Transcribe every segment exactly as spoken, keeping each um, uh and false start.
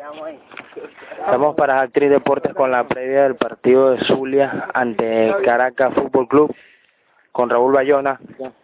Estamos para Actriz Deportes con la previa del partido de Zulia ante Caracas Fútbol Club con Raúl Bayona.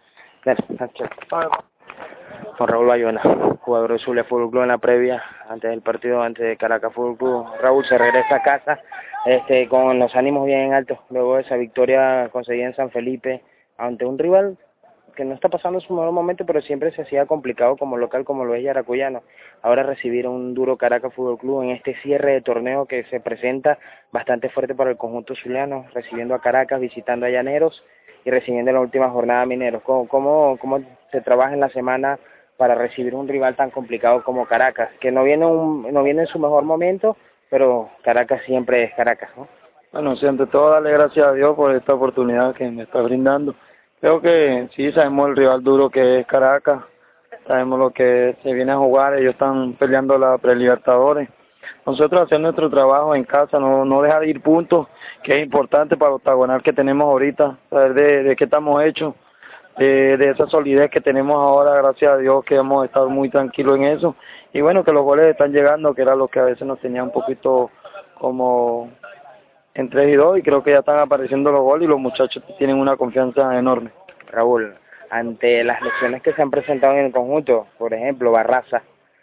Con Raúl Bayona, jugador de Zulia Fútbol Club en la previa antes del partido ante Caracas Fútbol Club. Raúl se regresa a casa este, con los ánimos bien altos luego de esa victoria conseguida en San Felipe ante un rival que no está pasando su mejor momento, pero siempre se hacía complicado como local, como lo es Yaracuyano. Ahora recibir un duro Caracas Fútbol Club en este cierre de torneo que se presenta bastante fuerte para el conjunto zuliano, recibiendo a Caracas, visitando a Llaneros y recibiendo en la última jornada a Mineros. ¿Cómo, cómo, cómo se trabaja en la semana para recibir un rival tan complicado como Caracas, que no viene, un, no viene en su mejor momento, pero Caracas siempre es Caracas, ¿no? Bueno, sí, ante todo darle gracias a Dios por esta oportunidad que me está brindando. Creo que sí, sabemos el rival duro que es Caracas, sabemos lo que se viene a jugar, ellos están peleando la Prelibertadores. Nosotros hacer nuestro trabajo en casa, no, no dejar de ir puntos, que es importante para el octagonal que tenemos ahorita, saber de, de qué estamos hechos, de, de esa solidez que tenemos ahora, gracias a Dios que hemos estado muy tranquilos en eso. Y bueno, que los goles están llegando, que era lo que a veces nos tenía un poquito como en tres y dos, y creo que ya están apareciendo los goles y los muchachos tienen una confianza enorme. Raúl, ante las lesiones que se han presentado en el conjunto, por ejemplo, Barraza,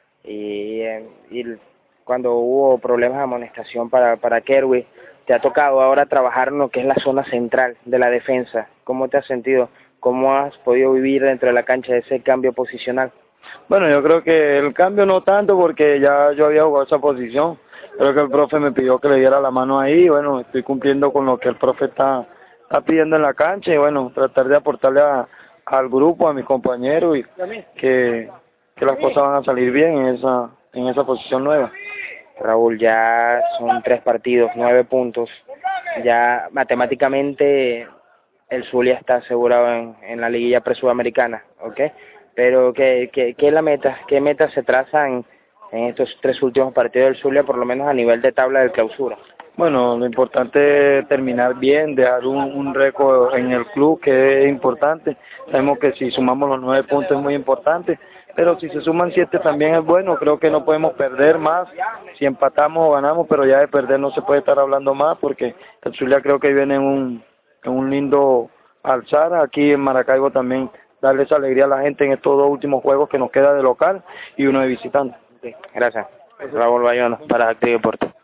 y, y cuando hubo problemas de amonestación para, para Kerwin, te ha tocado ahora trabajar en lo que es la zona central de la defensa. ¿Cómo te has sentido? ¿Cómo has podido vivir dentro de la cancha ese cambio posicional? Bueno, yo creo que el cambio no tanto porque ya yo había jugado esa posición. Creo que el profe me pidió que le diera la mano ahí, bueno, estoy cumpliendo con lo que el profe está, está pidiendo en la cancha y bueno, tratar de aportarle a, al grupo, a mis compañeros y que, que las cosas van a salir bien en esa, en esa posición nueva. Raúl, ya son tres partidos, nueve puntos, ya matemáticamente el Zulia está asegurado en, en la liguilla pre-sudamericana, ¿ok? Pero ¿qué, qué, qué es la meta? ¿Qué metas se trazan en estos tres últimos partidos del Zulia, por lo menos a nivel de tabla de clausura? Bueno, lo importante es terminar bien, dejar un, un récord en el club, que es importante. Sabemos que si sumamos los nueve puntos es muy importante, pero si se suman siete también es bueno. Creo que no podemos perder más. Si empatamos o ganamos, pero ya de perder no se puede estar hablando más, porque el Zulia creo que viene en un, en un lindo alzar. Aquí en Maracaibo también darle esa alegría a la gente en estos dos últimos juegos que nos queda de local y uno de visitante. Sí, gracias. Raúl Bayona para Actriz Deportes.